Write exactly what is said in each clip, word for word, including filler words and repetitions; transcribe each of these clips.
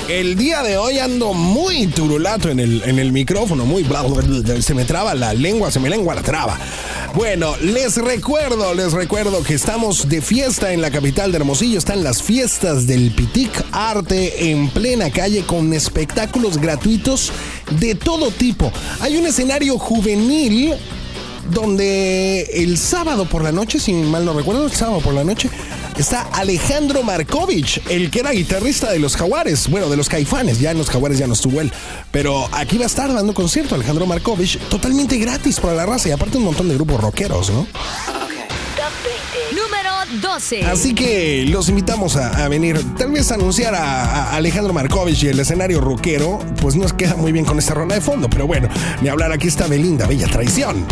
El día de hoy ando muy turulato en el, en el micrófono, muy bla, bla, bla, se me traba la lengua, se me lengua la traba. Bueno, les recuerdo, les recuerdo que estamos de fiesta en la capital de Hermosillo. Están las fiestas del Pitic Arte en plena calle con espectáculos gratuitos de todo tipo. Hay un escenario juvenil donde el sábado por la noche, si mal no recuerdo, el sábado por la noche, está Alejandro Markovich, el que era guitarrista de los Jaguares, bueno, de los Caifanes. Ya en los Jaguares ya no estuvo él, pero aquí va a estar dando concierto Alejandro Markovich, totalmente gratis para la raza y aparte un montón de grupos rockeros, ¿no? Número doce. Así que los invitamos a, a venir. Tal vez anunciar a, a Alejandro Markovich y el escenario rockero, pues nos queda muy bien con esta rola de fondo, pero bueno, ni hablar, aquí está Belinda, Bella Traición.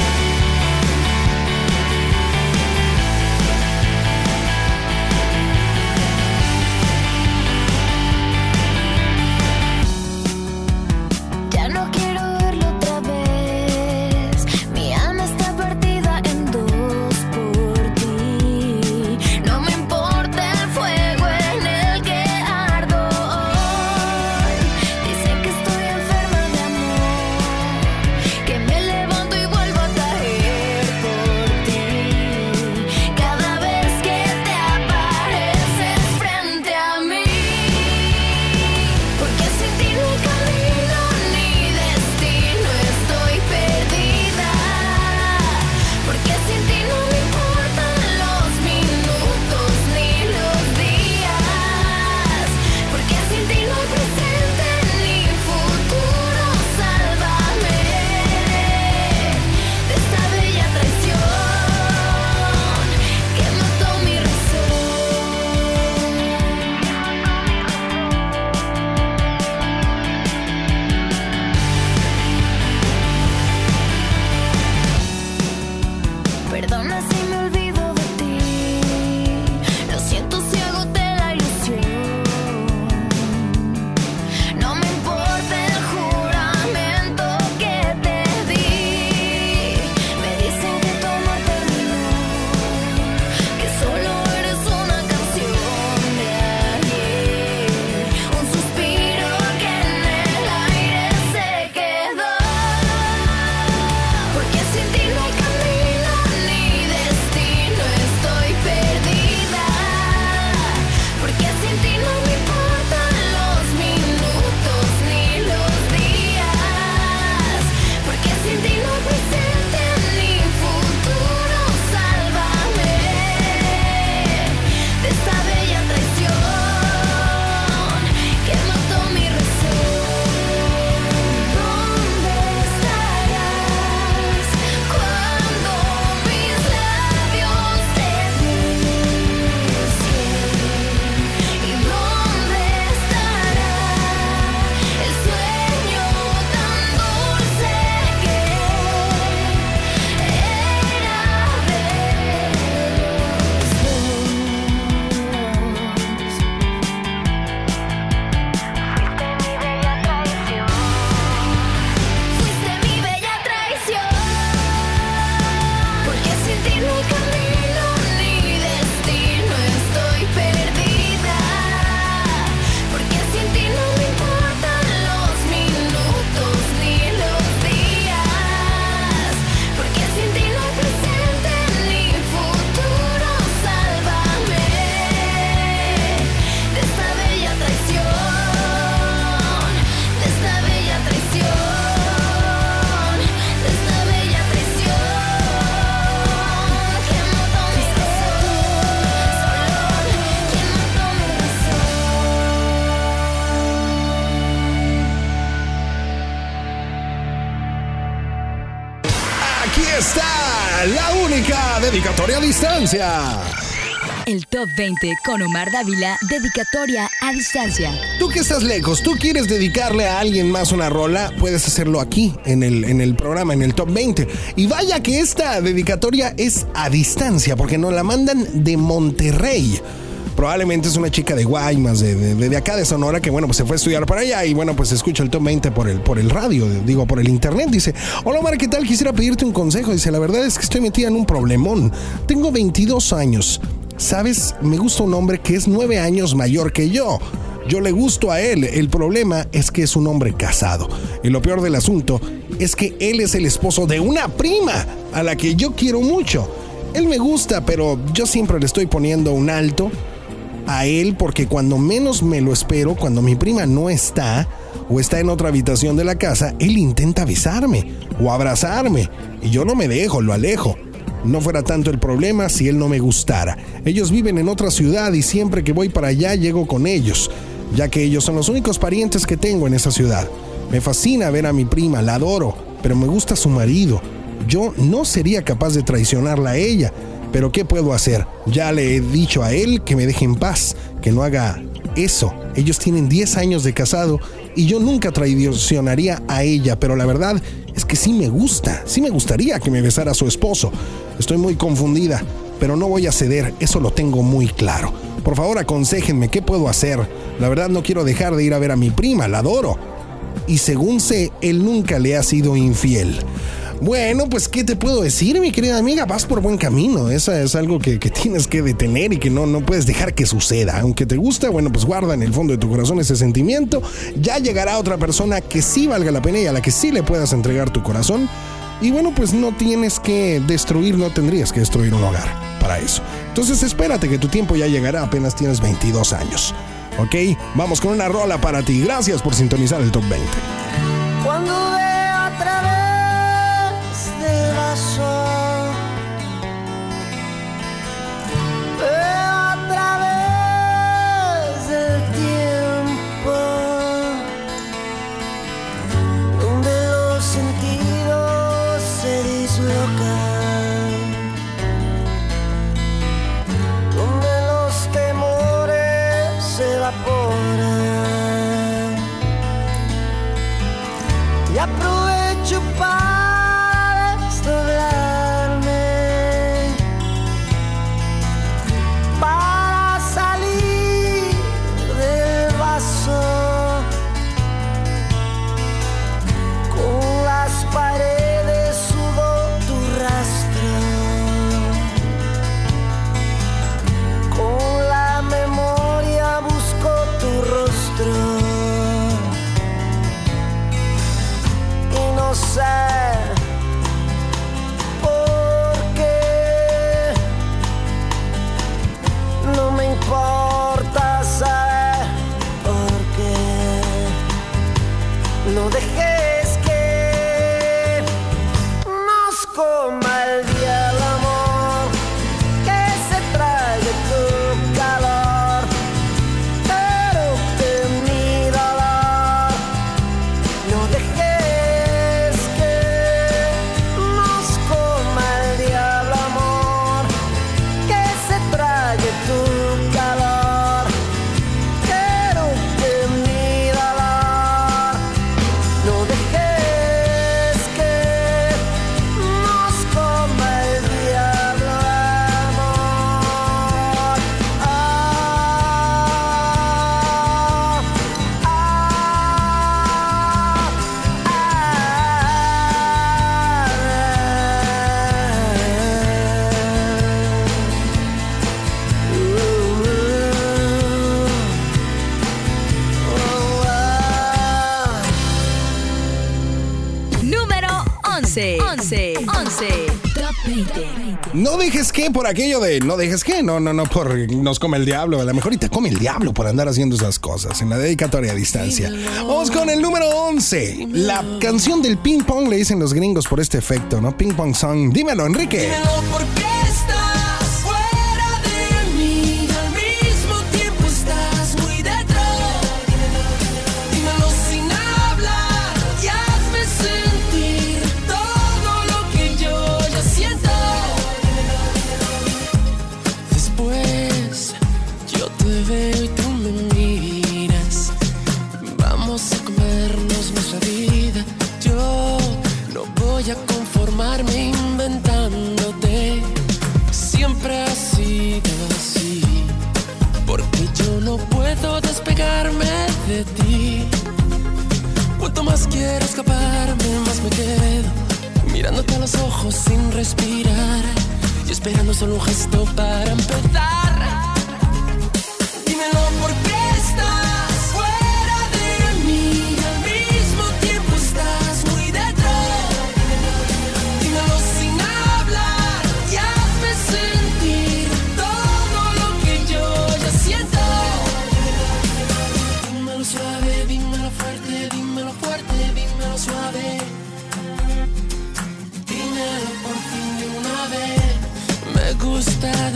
Dedicatoria a distancia. El Top veinte con Omar Dávila, dedicatoria a distancia. Tú que estás lejos, tú quieres dedicarle a alguien más una rola, puedes hacerlo aquí en el, en el programa, en el Top veinte. Y vaya que esta dedicatoria es a distancia, porque nos la mandan de Monterrey. Probablemente es una chica de Guaymas, de, de, de acá de Sonora, que bueno, pues se fue a estudiar para allá y bueno, pues escucha el Top veinte por el, por el radio, digo, por el internet. Dice, hola Omar, ¿qué tal? Quisiera pedirte un consejo. Dice, la verdad es que estoy metida en un problemón. Tengo veintidós años. ¿Sabes? Me gusta un hombre que es nueve años mayor que yo. Yo le gusto a él. El problema es que es un hombre casado. Y lo peor del asunto es que él es el esposo de una prima a la que yo quiero mucho. Él me gusta, pero yo siempre le estoy poniendo un alto a él porque cuando menos me lo espero, cuando mi prima no está o está en otra habitación de la casa, él intenta besarme o abrazarme y yo no me dejo, lo alejo. No fuera tanto el problema si él no me gustara. Ellos viven en otra ciudad y siempre que voy para allá llego con ellos, ya que ellos son los únicos parientes que tengo en esa ciudad. Me fascina ver a mi prima, la adoro, pero me gusta su marido. Yo no sería capaz de traicionarla a ella, pero ¿qué puedo hacer? Ya le he dicho a él que me deje en paz, que no haga eso. Ellos tienen diez años de casado y yo nunca traicionaría a ella, pero la verdad es que sí me gusta, sí me gustaría que me besara a su esposo. Estoy muy confundida, pero no voy a ceder, eso lo tengo muy claro. Por favor, aconséjenme, ¿qué puedo hacer? La verdad no quiero dejar de ir a ver a mi prima, la adoro. Y según sé, él nunca le ha sido infiel. Bueno, pues, ¿qué te puedo decir, mi querida amiga? Vas por buen camino. Eso es algo que, que tienes que detener y que no, no puedes dejar que suceda. Aunque te gusta, bueno, pues guarda en el fondo de tu corazón ese sentimiento. Ya llegará otra persona que sí valga la pena y a la que sí le puedas entregar tu corazón. Y bueno, pues no tienes que destruir, no tendrías que destruir un hogar para eso. Entonces espérate que tu tiempo ya llegará, apenas tienes veintidós años. ¿Ok? Vamos con una rola para ti. Gracias por sintonizar el Top veinte. Cuando veo a través del vaso, veo a través del tiempo, donde los sentidos se dislocan, donde los temores se evaporan. Y aprovecho para desdoblarme, para salir del vaso, con las paredes sudo tu rastro, con la memoria busco tu rostro. No sé por qué, no me importa saber por qué. No dejes que nos coma el diablo, amor, que se trague tu calor, pero que mi dolor no dejes. once, once, Top veinte. No dejes que por aquello de no dejes que, no, no, no, por nos come el diablo. A lo mejor y te come el diablo por andar haciendo esas cosas en la dedicatoria a distancia. Vamos con el número once. La canción del ping pong, le dicen los gringos por este efecto, ¿no? Ping pong song. Dímelo, Enrique. Dímelo, ¿por qué estás fuera de mí? Al mismo tiempo estás muy dentro. Dímelo sin hablar y hazme sentir todo lo que yo ya siento. Después yo te veo y tú me miras. Vamos a comernos nuestra vida. Yo no voy a conformarme inventándote. Siempre ha sido así, porque yo no puedo despegarme de ti. Cuanto más quiero escaparme, más me quedo mirándote a los ojos sin respirar y esperando solo un gesto para empezar. Dímelo, ¿por qué estás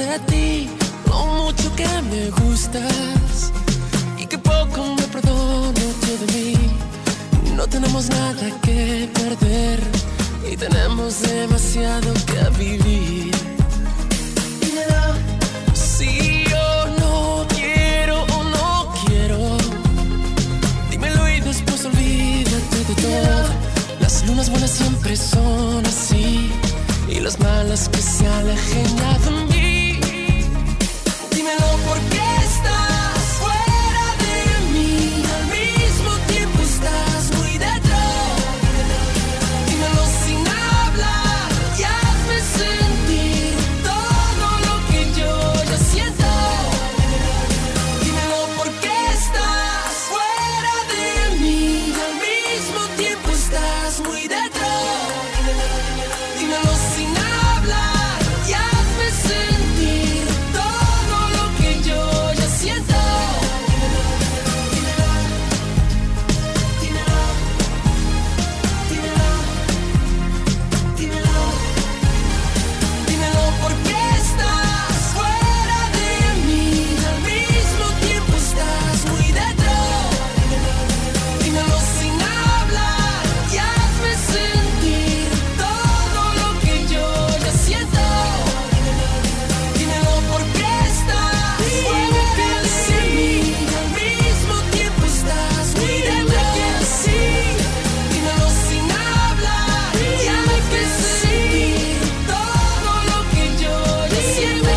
de ti, lo mucho que me gustas y que poco me perdono yo de mí. No tenemos nada que perder y tenemos demasiado que vivir. Dímelo. Si yo no quiero o no quiero, dímelo y después olvídate de todo. Las lunas buenas siempre son así y las malas que se alejen ya de mí. Dímelo porque estás fuera de mí, al mismo tiempo estás muy detrás. Dímelo sin hablar y hazme sentir todo lo que yo ya siento. Dímelo porque estás fuera de mí, al mismo tiempo estás muy detrás. Dímelo sin hablar y hazme sentir todo lo que yo ya siento. Dímelo, dímelo, dímelo, dímelo, dímelo porque estás fuera de mí, al mismo tiempo estás muy detrás. Dímelo sin hablar y hazme sentir todo lo que yo ya siento. Dímelo porque estás fuera de mí, al mismo tiempo estás muy detrás. Dímelo sin hablar y hazme sentir todo lo que yo ya siento.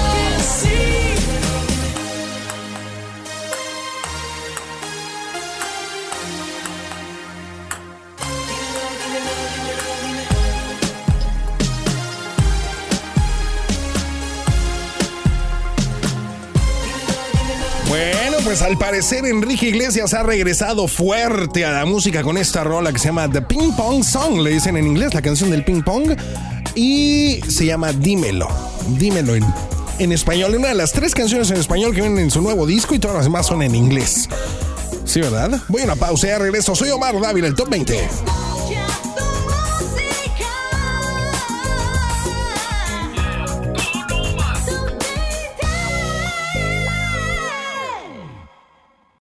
Bueno, pues al parecer Enrique Iglesias ha regresado fuerte a la música con esta rola que se llama The Ping Pong Song, le dicen en inglés, la canción del ping pong, y se llama Dímelo, dímelo en, en español, una de las tres canciones en español que vienen en su nuevo disco y todas las demás son en inglés. Sí, ¿verdad? Voy a una pausa y ya regreso. Soy Omar Dávila, el Top veinte.